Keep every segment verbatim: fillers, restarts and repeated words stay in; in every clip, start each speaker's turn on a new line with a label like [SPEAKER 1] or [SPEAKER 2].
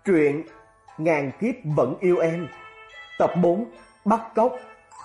[SPEAKER 1] Truyện Ngàn Kiếp Vẫn Yêu Em, tập bốn, Bắt Cóc.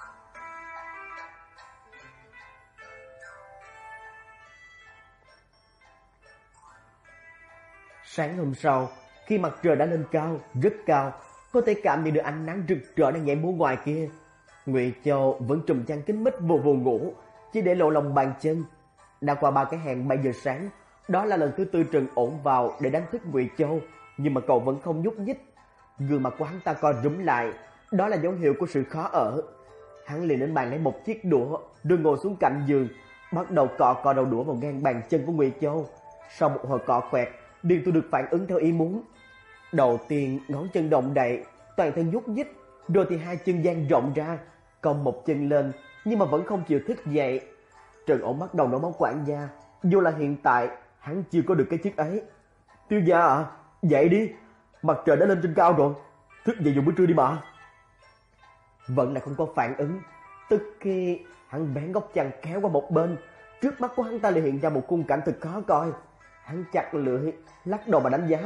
[SPEAKER 1] Sáng hôm sau, khi mặt trời đã lên cao, rất cao, có thể cảm nhận được ánh nắng rực rỡ đang nhảy múa ngoài kia. Ngụy Châu vẫn trùm chăn kín mít vù vù ngủ, chỉ để lộ lòng bàn chân. Đã qua ba cái hẹn bảy giờ sáng, đó là lần thứ tư Trần Ổn vào để đánh thức Ngụy Châu, nhưng mà cậu vẫn không nhúc nhích. Gương mặt của hắn ta co rúm lại, đó là dấu hiệu của sự khó ở. Hắn liền đến bàn lấy một chiếc đũa, rồi ngồi xuống cạnh giường, bắt đầu cọ cọ đầu đũa vào ngang bàn chân của Ngụy Châu. Sau một hồi cọ quẹt, Điền Tu được phản ứng theo ý muốn. Đầu tiên ngón chân động đậy, toàn thân nhúc nhích, rồi thì hai chân dang rộng ra, cong một chân lên, nhưng mà vẫn không chịu thức dậy. Trần Ổn bắt đầu nổi máu quản gia, dù là hiện tại hắn chưa có được cái chức ấy. Tiêu gia à, dậy đi, mặt trời đã lên trên cao rồi, thức dậy dùng bữa trưa đi mà. Vẫn là không có phản ứng. Tức khi hắn bén góc chăn kéo qua một bên, trước mắt của hắn ta liền hiện ra một khung cảnh thật khó coi. Hắn chặt lưỡi, lắc đầu mà đánh giá.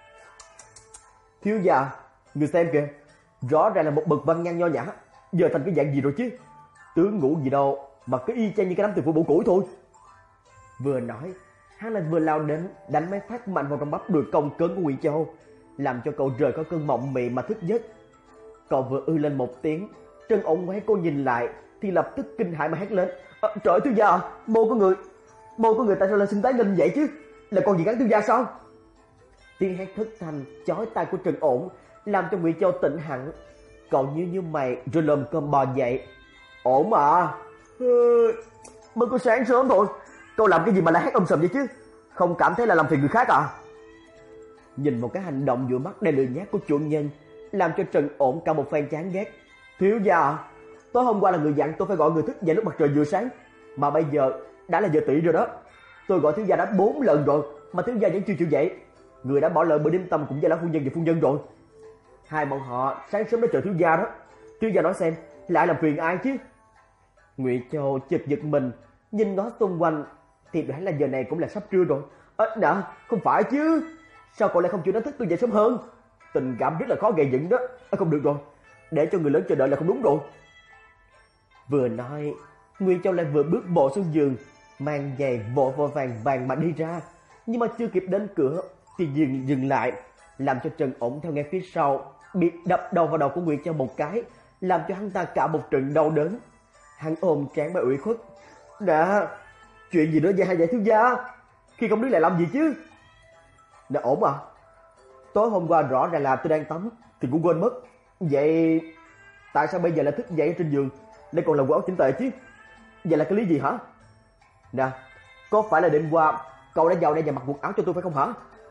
[SPEAKER 1] Thiếu gia, người xem kìa, rõ ràng là một bậc văn nhân nho nhã, giờ thành cái dạng gì rồi chứ? Tướng ngủ gì đâu mà cứ y chang như cái đám từ phụ bổ củi thôi. Vừa nói, hắn lại vừa lao đến đánh mấy phát mạnh vào trong bắp đùi cong cứng của Ngụy Châu, làm cho cậu rời khỏi cơn mộng mị mà thức giấc. Cậu vừa ư lên một tiếng, Trần Ổn ngoái cô nhìn lại thì lập tức kinh hãi mà hét lên. À, trời ơi, thiếu gia, môi của người, môi của người tại sao lại sưng tái lên vậy chứ? Là còn gì gắn thiếu gia sao? Tiếng hét thất thanh chói tai của Trần Ổn làm cho Ngụy Châu tỉnh hẳn. Cậu như như mày rồi lồm cơm bò dậy. Ổn à? Ừ, mới có sáng sớm thôi, cậu làm cái gì mà lại hét um sùm vậy chứ? Không cảm thấy là làm phiền người khác à? Nhìn một cái hành động dụi mắt đầy lười nhác của chủ nhân, làm cho Trần Ổn cả một phen chán ghét. Thiếu gia, tối hôm qua là người dặn tôi phải gọi người thức dậy lúc mặt trời vừa sáng, mà bây giờ đã là giờ tỵ rồi đó. Tôi gọi thiếu gia đã bốn lần rồi mà thiếu gia vẫn chưa chịu dậy. Người đã bỏ lỡ bữa điểm tâm cùng với lão phu nhân và phu nhân rồi. Hai bọn họ sáng sớm đã chờ thiếu gia đó. Thiếu gia nói xem, lại làm phiền ai chứ? Ngụy Châu chợt giật mình, nhìn ngó xung quanh thì đoán là giờ này cũng là sắp trưa rồi. Ơ à, nè, không phải chứ? Sao cậu lại không chịu đánh thức tôi dậy sớm hơn? Tình cảm rất là khó gây dựng đó. À, không được rồi, để cho người lớn chờ đợi là không đúng rồi. Vừa nói, Ngụy Châu lại vừa bước bộ xuống giường, mang giày vội vội vàng vàng mà đi ra, nhưng mà chưa kịp đến cửa thì dừng dừng lại, làm cho Trần Ổn theo nghe phía sau bị đập đầu vào đầu của Ngụy Châu một cái, làm cho hắn ta cả một trận đau đớn. Hắn ôm trán mà ủy khuất. Nè, chuyện gì nữa vậy hai vậy thiếu gia? Khi không biết lại làm gì chứ? Nè Ổn à, tối hôm qua rõ ràng là tôi đang tắm thì cũng quên mất. Vậy tại sao bây giờ lại thức dậy trên giường lại còn là quần áo chỉnh tề chứ? Vậy là cái lý gì hả? Nè, có phải là đêm qua cậu đã vào đây và mặc quần áo cho tôi phải không hả?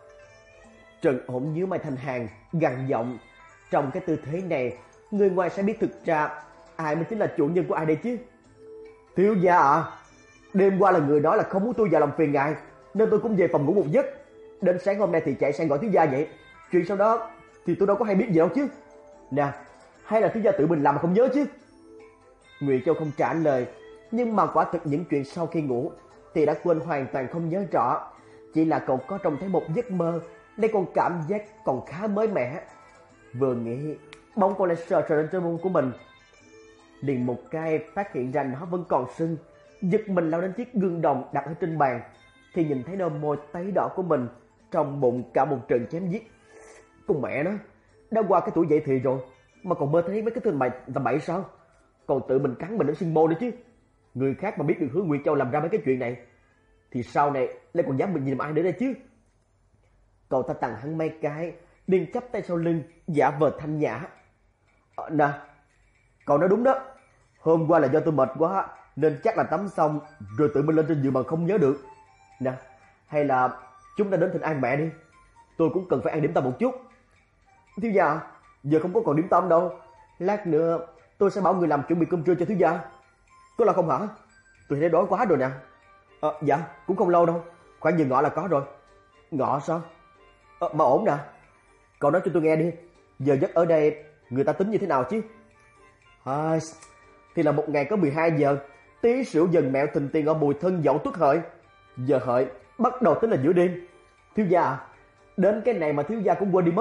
[SPEAKER 1] Trần Ổn nhíu mày thành hàng, gằn giọng. Trong cái tư thế này, người ngoài sẽ biết thực ra ai mới chính là chủ nhân của ai đây chứ? Thiếu gia à, đêm qua là người đó là không muốn tôi vào làm phiền ngài, nên tôi cũng về phòng ngủ một giấc. Đến sáng hôm nay thì chạy sang gọi thiếu gia vậy. Chuyện sau đó thì tôi đâu có hay biết gì đâu chứ. Nè, hay là thiếu gia tự mình làm mà không nhớ chứ? Ngụy Châu không trả lời, nhưng mà quả thực những chuyện sau khi ngủ thì đã quên hoàn toàn không nhớ rõ. Chỉ là cậu có trông thấy một giấc mơ, đây còn cảm giác còn khá mới mẻ. Vừa nghĩ, bỗng cậu lại sờ sờ lên trên mông của mình, liền một cái phát hiện ra nó vẫn còn sưng. Giật mình lao đến chiếc gương đồng đặt ở trên bàn, thì nhìn thấy đôi môi tấy đỏ của mình, trong bụng cả một trận chém giết. Con mẹ nó, đã qua cái tuổi dậy thì rồi mà còn mơ thấy mấy cái thứ mày tầm bậy sao? Còn tự mình cắn mình đến sưng môi nữa chứ. Người khác mà biết được Hứa Ngụy Châu làm ra mấy cái chuyện này thì sau này lại còn dám mình nhìn ai nữa đây chứ? Cậu ta tặng hắn mấy cái, liền chắp tay sau lưng, giả vờ thanh nhã. À, nè, cậu nói đúng đó. Hôm qua là do tôi mệt quá, nên chắc là tắm xong rồi tự mình lên trên giường mà không nhớ được. Nè, hay là chúng ta đến thỉnh an mẹ đi. Tôi cũng cần phải ăn điểm tâm một chút. Thiếu gia, giờ không có còn điểm tâm đâu. Lát nữa tôi sẽ bảo người làm chuẩn bị cơm trưa cho thiếu gia. Có là không hả? Tôi thấy đói quá rồi nè. À, dạ, cũng không lâu đâu. Khoảng giờ ngọ là có rồi. Ngọ sao? À, mà ổn nè. Cậu nói cho tôi nghe đi. Giờ giấc ở đây người ta tính như thế nào chứ? À, thì là một ngày có mười hai giờ. Tí sửu dần mẹo thìn tiền ở mùi thân dậu tuất hợi. Giờ hợi bắt đầu tính là giữa đêm. Thiếu gia à, đến cái này mà thiếu gia cũng quên đi mất.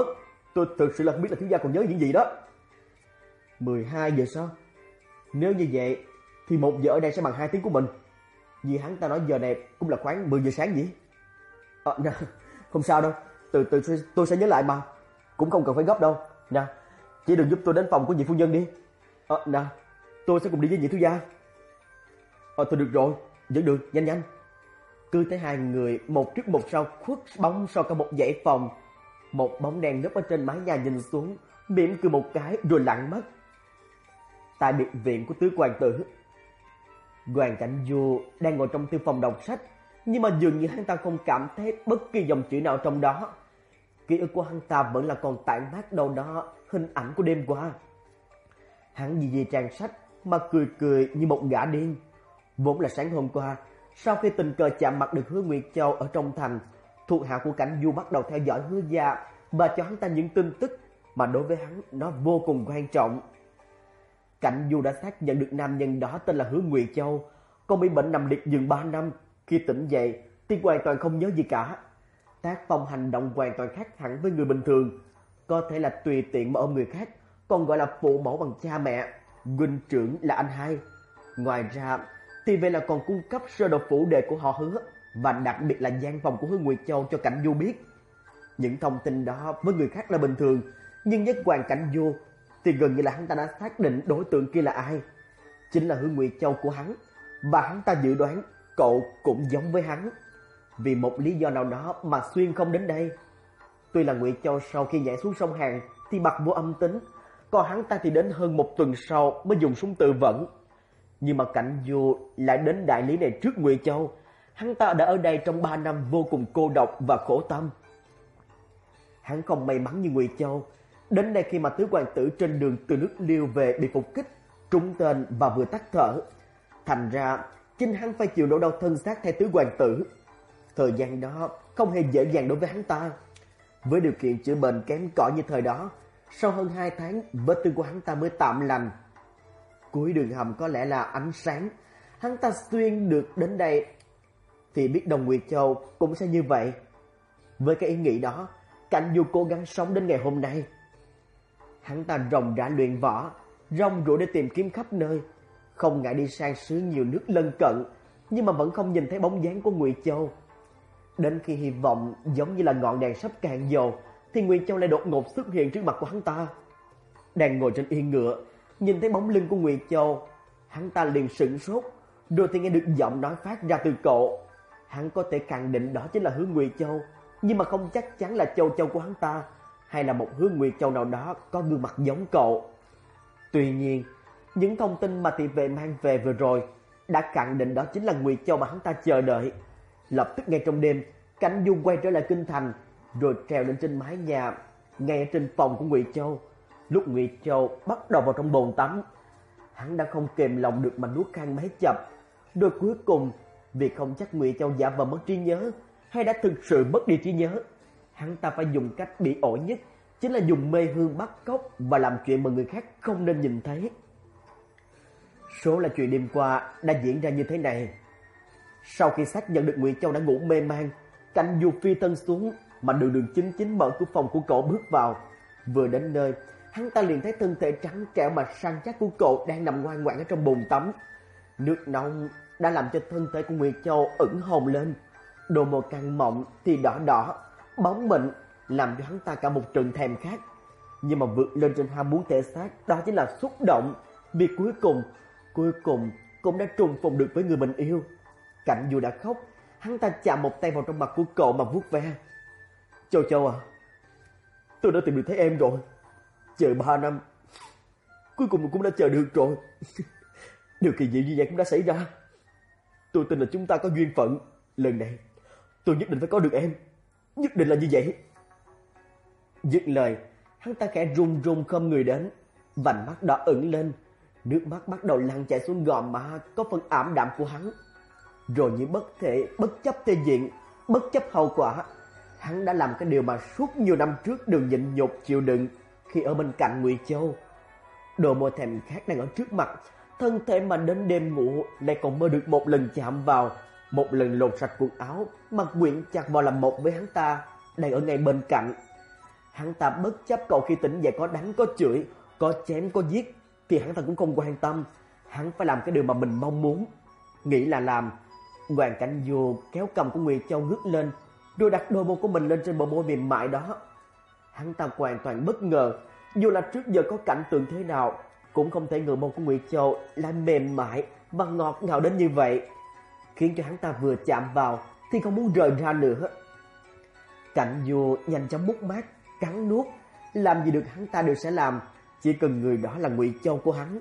[SPEAKER 1] Tôi thực sự là không biết là thiếu gia còn nhớ những gì đó. mười hai giờ sao? Nếu như vậy thì một giờ ở đây sẽ bằng hai tiếng của mình. Vì hắn ta nói giờ này cũng là khoảng mười giờ sáng vậy. À, nè, không sao đâu, từ từ tôi sẽ nhớ lại mà. Cũng không cần phải gấp đâu. Nè, chỉ đừng giúp tôi đến phòng của nhị phu nhân đi. À, nè, tôi sẽ cùng đi với nhị thiếu gia. À, thôi được rồi, vẫn được, nhanh nhanh. Cứ thấy hai người một trước một sau khuất bóng sau cả một dãy phòng. Một bóng đen núp ở trên mái nhà nhìn xuống, mỉm cười một cái rồi lặng mất. Tại biệt viện của tứ hoàng tử, Hoàng Cảnh Du đang ngồi trong thư phòng đọc sách, nhưng mà dường như hắn ta không cảm thấy bất kỳ dòng chữ nào trong đó. Ký ức của hắn ta vẫn là còn tản mát đâu đó hình ảnh của đêm qua. Hắn gì gì trang sách mà cười cười như một gã điên. Vốn là sáng hôm qua, sau khi tình cờ chạm mặt được Hứa Nguyệt Châu ở trong thành, thuộc hạ của Cảnh Du bắt đầu theo dõi Hứa gia và cho hắn ta những tin tức mà đối với hắn nó vô cùng quan trọng. Cảnh Du đã xác nhận được nam nhân đó tên là Hứa Nguyệt Châu, còn bị bệnh nằm liệt giường ba năm. Khi tỉnh dậy thì hoàn toàn không nhớ gì cả. Tác phong hành động hoàn toàn khác hẳn với người bình thường, có thể là tùy tiện mà ôm người khác, còn gọi là phụ mẫu bằng cha mẹ, huynh trưởng là anh hai. Ngoài ra thì về là còn cung cấp sơ đồ phủ đề của họ Hứa, và đặc biệt là gian phòng của Hứa Nguyệt Châu cho Cảnh Du biết. Những thông tin đó với người khác là bình thường, nhưng với Hoàng Cảnh Du thì gần như là hắn ta đã xác định đối tượng kia là ai. Chính là Hứa Nguyệt Châu của hắn, và hắn ta dự đoán cậu cũng giống với hắn. Vì một lý do nào đó mà Xuyên không đến đây. Tuy là Nguyệt Châu sau khi nhảy xuống sông Hàn thì bật vô âm tính, còn hắn ta thì đến hơn một tuần sau mới dùng súng tự vẫn. Nhưng mà Cảnh Du lại đến đại lý này trước Nguyệt Châu. Hắn ta đã ở đây trong ba năm vô cùng cô độc và khổ tâm. Hắn không may mắn như Nguyệt Châu, đến đây khi mà tứ hoàng tử trên đường từ nước Liêu về bị phục kích, trúng tên và vừa tắt thở. Thành ra chính hắn phải chịu nỗi đau thân xác thay tứ hoàng tử. Thời gian đó không hề dễ dàng đối với hắn ta. Với điều kiện chữa bệnh kém cỏi như thời đó, sau hơn hai tháng vết thương của hắn ta mới tạm lành. Cuối đường hầm có lẽ là ánh sáng, hắn ta xuyên được đến đây thì biết Đồng Nguyệt Châu cũng sẽ như vậy. Với cái ý nghĩ đó, Cảnh Du cố gắng sống đến ngày hôm nay. Hắn ta ròng rã luyện võ, rong ruổi để tìm kiếm khắp nơi, không ngại đi sang xứ nhiều nước lân cận, nhưng mà vẫn không nhìn thấy bóng dáng của Nguyệt Châu. Đến khi hy vọng giống như là ngọn đèn sắp cạn dầu, thì Nguyệt Châu lại đột ngột xuất hiện trước mặt của hắn ta. Đang ngồi trên yên ngựa, nhìn thấy bóng lưng của Nguyệt Châu, hắn ta liền sửng sốt, rồi thì nghe được giọng nói phát ra từ cậu. Hắn có thể khẳng định đó chính là Hứa Nguyệt Châu, nhưng mà không chắc chắn là Châu Châu của hắn ta, hay là một Hứa Nguyệt Châu nào đó có gương mặt giống cậu. Tuy nhiên, những thông tin mà thị vệ mang về vừa rồi đã khẳng định đó chính là Nguyệt Châu mà hắn ta chờ đợi. Lập tức ngay trong đêm, Cảnh Du quay trở lại kinh thành, rồi trèo lên trên mái nhà, ngay ở trên phòng của Nguyệt Châu. Lúc Nguyệt Châu bắt đầu vào trong bồn tắm, hắn đã không kềm lòng được mà nuốt khan mấy chập. Rồi cuối cùng, vì không chắc Nguyệt Châu giả vờ mất trí nhớ hay đã thực sự mất đi trí nhớ, hắn ta phải dùng cách bị ổi nhất, chính là dùng mê hương bắt cóc và làm chuyện mà người khác không nên nhìn thấy. Số là chuyện đêm qua đã diễn ra như thế này. Sau khi xác nhận được Nguyệt Châu đã ngủ mê man, Cảnh Du phi thân xuống mà đường đường chính chính mở cửa phòng của cậu bước vào. Vừa đến nơi, hắn ta liền thấy thân thể trắng trẻo mà săn chắc của cậu đang nằm ngoan ngoãn ở trong bồn tắm. Nước nóng đã làm cho thân thể của Nguyệt Châu ửng hồng lên, đôi môi căng mọng thì đỏ đỏ, bóng mịn, làm cho hắn ta cả một trận thèm khát. Nhưng mà vượt lên trên ham muốn thể xác đó chính là xúc động, vì cuối cùng, cuối cùng cũng đã trùng phùng được với người mình yêu. Cảnh Du đã khóc, hắn ta chạm một tay vào trong mặt của cậu mà vuốt ve. Châu Châu à, tôi đã tìm được thấy em rồi. Chờ ba năm, cuối cùng cũng đã chờ được rồi. Điều kỳ diệu như vậy cũng đã xảy ra. Tôi tin là chúng ta có duyên phận. Lần này tôi nhất định phải có được em, nhất định là như vậy. Dứt lời, hắn ta khẽ run run khom người đến, vành mắt đỏ ửng lên, nước mắt bắt đầu lăn chảy xuống gò má có phần ảm đạm của hắn. Rồi như bất thể bất chấp thể diện, bất chấp hậu quả, hắn đã làm cái điều mà suốt nhiều năm trước đừng nhịn nhục chịu đựng khi ở bên cạnh Nguyệt Châu. Đồ môi thèm khát đang ở trước mặt, thân thể mà đến đêm ngủ lại còn mơ được một lần chạm vào, một lần lột sạch quần áo mà quyện chặt vào làm một với hắn ta đang ở ngay bên cạnh. Hắn ta bất chấp cậu khi tỉnh dậy có đánh có chửi, có chém có giết thì hắn ta cũng không quan tâm. Hắn phải làm cái điều mà mình mong muốn. Nghĩ là làm, Hoàng Cảnh Du kéo cầm của Nguyệt Châu ngước lên, rồi đặt đôi môi của mình lên trên bờ môi mềm mại đó. Hắn ta hoàn toàn bất ngờ, dù là trước giờ có cảnh tượng thế nào cũng không thể ngờ môi của Nguyệt Châu lại mềm mại và ngọt ngào đến như vậy, khiến cho hắn ta vừa chạm vào thì không muốn rời ra nữa. Cảnh Du nhanh chóng mút mát, cắn nuốt, làm gì được hắn ta đều sẽ làm, chỉ cần người đó là Nguyệt Châu của hắn.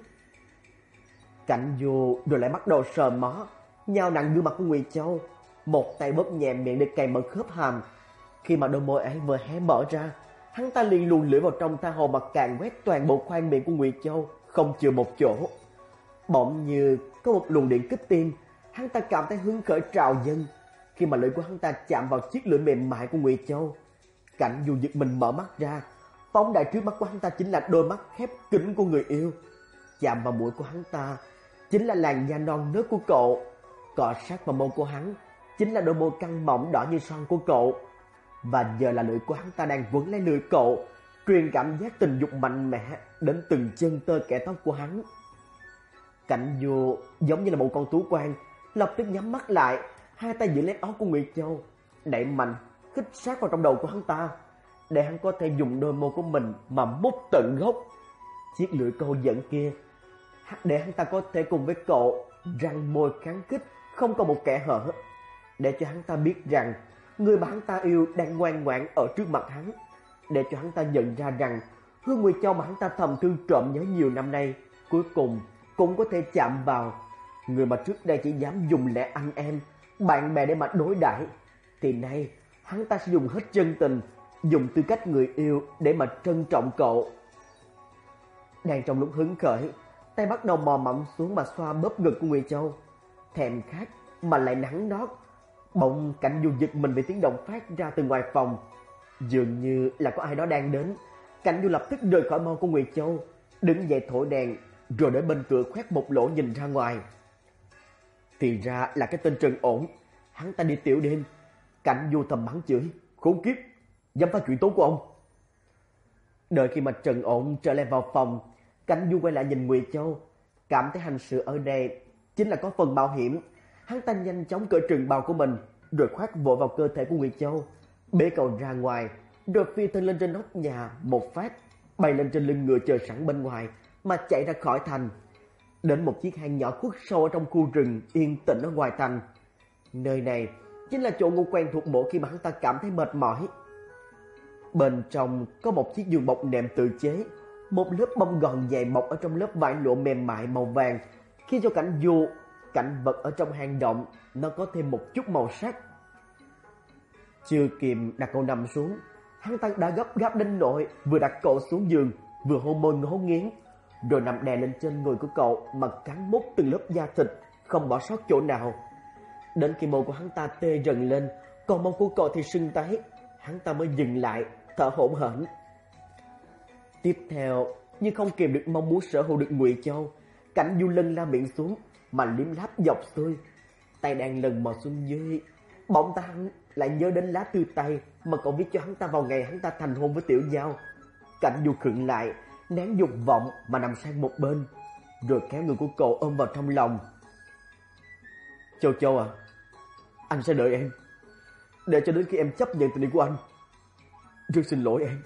[SPEAKER 1] Cảnh Du rồi lại bắt đầu sờ mó, nhào nặng gương mặt của Nguyệt Châu, một tay bóp nhẹ miệng để cày mở khớp hàm. Khi mà đôi môi ấy vừa hé mở ra, hắn ta liền luồn lưỡi vào trong tha hồ mà càn quét toàn bộ khoang miệng của Nguyệt Châu, không chừa một chỗ. Bỗng như có một luồng điện kích tim, hắn ta cảm thấy hứng khởi trào dâng khi mà lưỡi của hắn ta chạm vào chiếc lưỡi mềm mại của Nguyệt Châu. Cảnh Du giật mình mở mắt ra, phóng đại trước mắt của hắn ta chính là đôi mắt khép kín của người yêu. Chạm vào mũi của hắn ta chính là làn da non nớt của cậu, cọ sát vào môi của hắn chính là đôi môi căng mỏng đỏ như son của cậu. Và giờ là lưỡi của hắn ta đang quấn lấy lưỡi cậu, truyền cảm giác tình dục mạnh mẽ đến từng chân tơ kẽ tóc của hắn. Cảnh Du giống như là một con tú quan, lập tức nhắm mắt lại, hai tay giữ lấy áo của Nguyệt Châu, đẩy mạnh khích sát vào trong đầu của hắn ta, để hắn có thể dùng đôi môi của mình mà mút tận gốc chiếc lưỡi câu dẫn kia, để hắn ta có thể cùng với cậu răng môi kháng khích, không có một kẽ hở, để cho hắn ta biết rằng người mà hắn ta yêu đang ngoan ngoãn ở trước mặt hắn, để cho hắn ta nhận ra rằng Hương Nguyệt Châu mà hắn ta thầm thương trộm nhớ nhiều năm nay cuối cùng cũng có thể chạm vào. Người mà trước đây chỉ dám dùng lẽ anh em, bạn bè để mà đối đãi, thì nay hắn ta sẽ dùng hết chân tình, dùng tư cách người yêu để mà trân trọng cậu. Đang trong lúc hứng khởi, tay bắt đầu mò mẫm xuống mà xoa bóp ngực của Nguyệt Châu. Thèm khát mà lại nắng nót, bỗng Cảnh Du giật mình vì tiếng động phát ra từ ngoài phòng, dường như là có ai đó đang đến. Cảnh Du lập tức rời khỏi môi của Nguyệt Châu, đứng dậy thổi đèn, rồi đến bên cửa khoét một lỗ nhìn ra ngoài. Thì ra là cái tên Trần Ổn, hắn ta đi tiểu đêm. Cảnh Du thầm mắng chửi, khốn kiếp, dám phá chuyện tốt của ông. Đợi khi mà Trần Ổn trở lại vào phòng, Cảnh Du quay lại nhìn Nguyệt Châu, cảm thấy hành sự ở đây chính là có phần mạo hiểm. Hắn ta nhanh chóng cởi trường bào của mình, rồi khoác vội vào cơ thể của Nguyệt Châu, bế cậu ra ngoài, rồi phi thân lên trên nóc nhà một phát, bay lên trên lưng ngựa chờ sẵn bên ngoài mà chạy ra khỏi thành, đến một chiếc hang nhỏ khuất sâu ở trong khu rừng yên tĩnh ở ngoài thành. Nơi này chính là chỗ ngủ quen thuộc mỗi khi mà hắn ta cảm thấy mệt mỏi. Bên trong có một chiếc giường bọc nệm tự chế, một lớp bông gòn dày bọc ở trong lớp vải lụa mềm mại màu vàng, khiến cho Cảnh Du cảnh vật ở trong hang động nó có thêm một chút màu sắc. Chưa kịp đặt cậu nằm xuống, hắn ta đã gấp gáp đến nỗi vừa đặt cậu xuống giường, vừa hôn môi ngấu nghiến, rồi nằm đè lên trên người của cậu mà cắn mút từng lớp da thịt, không bỏ sót chỗ nào. Đến khi môi của hắn ta tê rần lên, còn mông của cậu thì sưng tấy, hắn ta mới dừng lại, thở hổn hển. Tiếp theo, như không kìm được mong muốn sở hữu được Nguyệt Châu, Cảnh Du lân la miệng xuống mà liếm láp dọc xuôi, tay đang lần mò xuống dưới, bỗng ta hắn lại nhớ đến lá thư tay mà cậu viết cho hắn ta vào ngày hắn ta thành hôn với Tiểu Giao. Cảnh Du khựng lại, nén dục vọng mà nằm sang một bên, rồi kéo người của cậu ôm vào trong lòng. Châu Châu à, anh sẽ đợi em, để cho đến khi em chấp nhận tình yêu của anh. Rất xin lỗi em.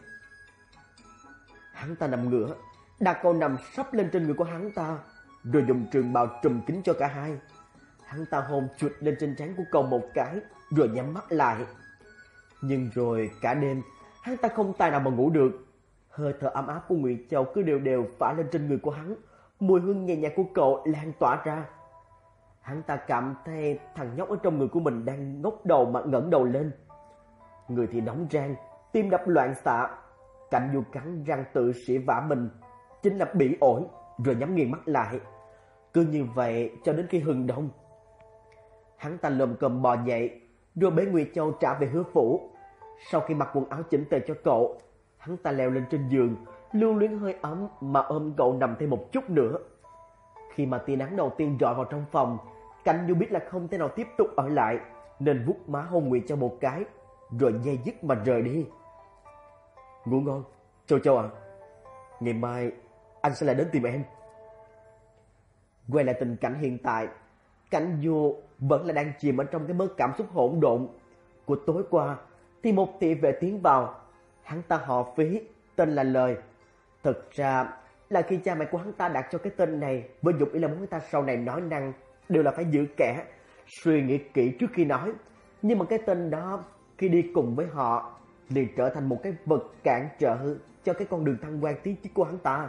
[SPEAKER 1] Hắn ta nằm ngửa, đặt cậu nằm sắp lên trên người của hắn ta, rồi dùng trường bào trùm kín cho cả hai. Hắn ta hôn chuột lên trên trán của cậu một cái, rồi nhắm mắt lại. Nhưng rồi cả đêm, hắn ta không tài nào mà ngủ được. Hơi thở ấm áp của Nguyệt Châu cứ đều đều phả lên trên người của hắn, mùi hương nhẹ nhàng của cậu lan tỏa ra. Hắn ta cảm thấy thằng nhóc ở trong người của mình đang ngóc đầu mà ngẩng đầu lên. Người thì nóng rang, tim đập loạn xạ. Cảnh Du cắn răng tự sỉ vả mình, chính là bị ổi, rồi nhắm nghiền mắt lại. Cứ như vậy cho đến khi hừng đông. Hắn ta lồm cồm bò dậy, rồi bế Nguyệt Châu trả về hứa phủ. Sau khi mặc quần áo chỉnh tề cho cậu, hắn ta leo lên trên giường, lưu luyến hơi ấm mà ôm cậu nằm thêm một chút nữa. Khi mà tia nắng đầu tiên rọi vào trong phòng, Cảnh Du biết là không thể nào tiếp tục ở lại, nên vuốt má hôn Nguyệt Châu một cái, rồi dây dứt mà rời đi. Ngủ ngon, Châu Châu à. Ngày mai anh sẽ lại đến tìm em. Quay lại tình cảnh hiện tại, Cảnh Du vẫn là đang chìm ở trong cái mớ cảm xúc hỗn độn của tối qua, thì một thị vệ tiến vào. Hắn ta họ Phí, tên là Lời. Thực ra là khi cha mẹ của hắn ta đặt cho cái tên này với dụng ý là muốn hắn ta sau này nói năng đều là phải giữ kẻ, suy nghĩ kỹ trước khi nói. Nhưng mà cái tên đó khi đi cùng với họ liền trở thành một cái vật cản trở cho cái con đường thăng quan tiến chức của hắn ta.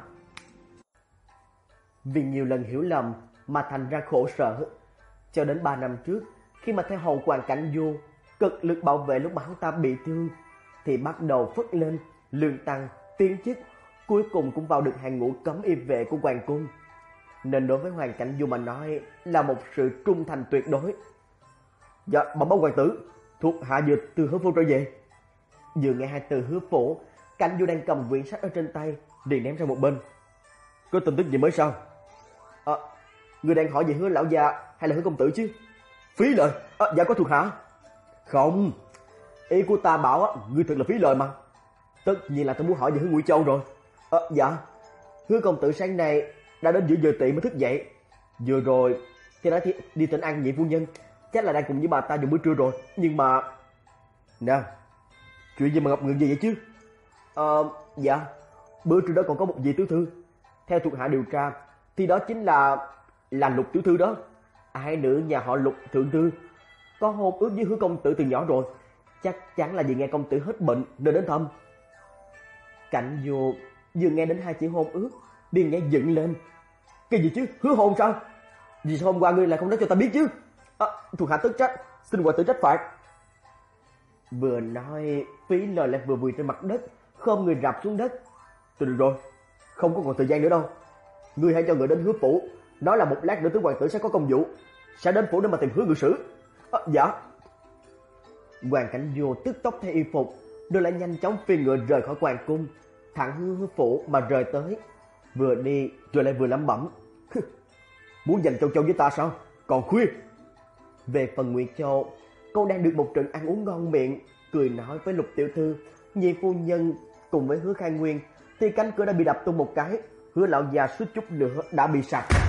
[SPEAKER 1] Vì nhiều lần hiểu lầm mà thành ra khổ sở, cho đến ba năm trước khi mà theo hầu Hoàng Cảnh Du cực lực bảo vệ lúc mà hắn ta bị thương, thì bắt đầu phất lên lương tăng tiến chức, cuối cùng cũng vào được hàng ngũ cấm y vệ của hoàng cung. Nên đối với Hoàng Cảnh Du mà nói là một sự trung thành tuyệt đối. Dạ, bẩm báo hoàng tử, thuộc hạ vừa từ Hứa Phủ trở về. Vừa nghe hai từ Hứa Phủ, Cảnh Du đang cầm quyển sách ở trên tay liền ném ra một bên. Có tin tức gì mới sao? À, người đang hỏi về Hứa lão gia hay là Hứa công tử chứ? Phí lời. À, dạ có thuộc hạ. Không, ý của ta bảo á, ngươi thật là phí lời mà. Tất nhiên là tôi muốn hỏi về Hứa Ngụy Châu rồi. À, dạ, Hứa công tử sáng nay đã đến giữa giờ tỵ mới thức dậy. Vừa rồi thì đã đi, đi tỉnh ăn nhị phu nhân, chắc là đang cùng với bà ta dùng bữa trưa rồi. Nhưng mà nè, chuyện gì mà ngập ngừng gì vậy chứ? Ờ, dạ, bữa trưa đó còn có một vị tiểu thư. Theo thuộc hạ điều tra thì đó chính là là Lục tiểu thư đó. Ai nữ nhà họ Lục thượng thư, có hôn ước với Hứa công tử từ nhỏ rồi. Chắc chắn là vì nghe công tử hết bệnh nên đến thăm. Cảnh Du vừa nghe đến hai chữ hôn ước liền nhảy dựng lên. Cái gì chứ? Hứa hôn sao? Vì sao hôm qua ngươi lại không nói cho ta biết chứ? À, thuộc hạ tức trách, xin hoàng tử trách phạt. Vừa nói, Phí Lời lại vừa vùi trên mặt đất, khom người rạp xuống đất. Tôi được rồi, không có còn thời gian nữa đâu. Ngươi hãy cho người đến Hứa phủ, nói là một lát nữa tứ hoàng tử sẽ có công vụ, sẽ đến phủ để mà tìm Hứa ngự sử. À, dạ. Hoàng Cảnh Du tức tốc thay y phục, rồi lại nhanh chóng phi ngựa rời khỏi hoàng cung, thẳng hướng Hứa phủ mà rời tới. Vừa đi rồi lại vừa lẩm bẩm. Muốn giành Châu Châu với ta sao? Còn khuya. Về phần Nguyệt Châu, cô đang được một trận ăn uống ngon miệng, cười nói với Lục tiểu thư, nhị phu nhân cùng với Hứa Khai Nguyên, thì cánh cửa đã bị đập tung một cái. Hứa lão già suýt chút nữa đã bị sặc.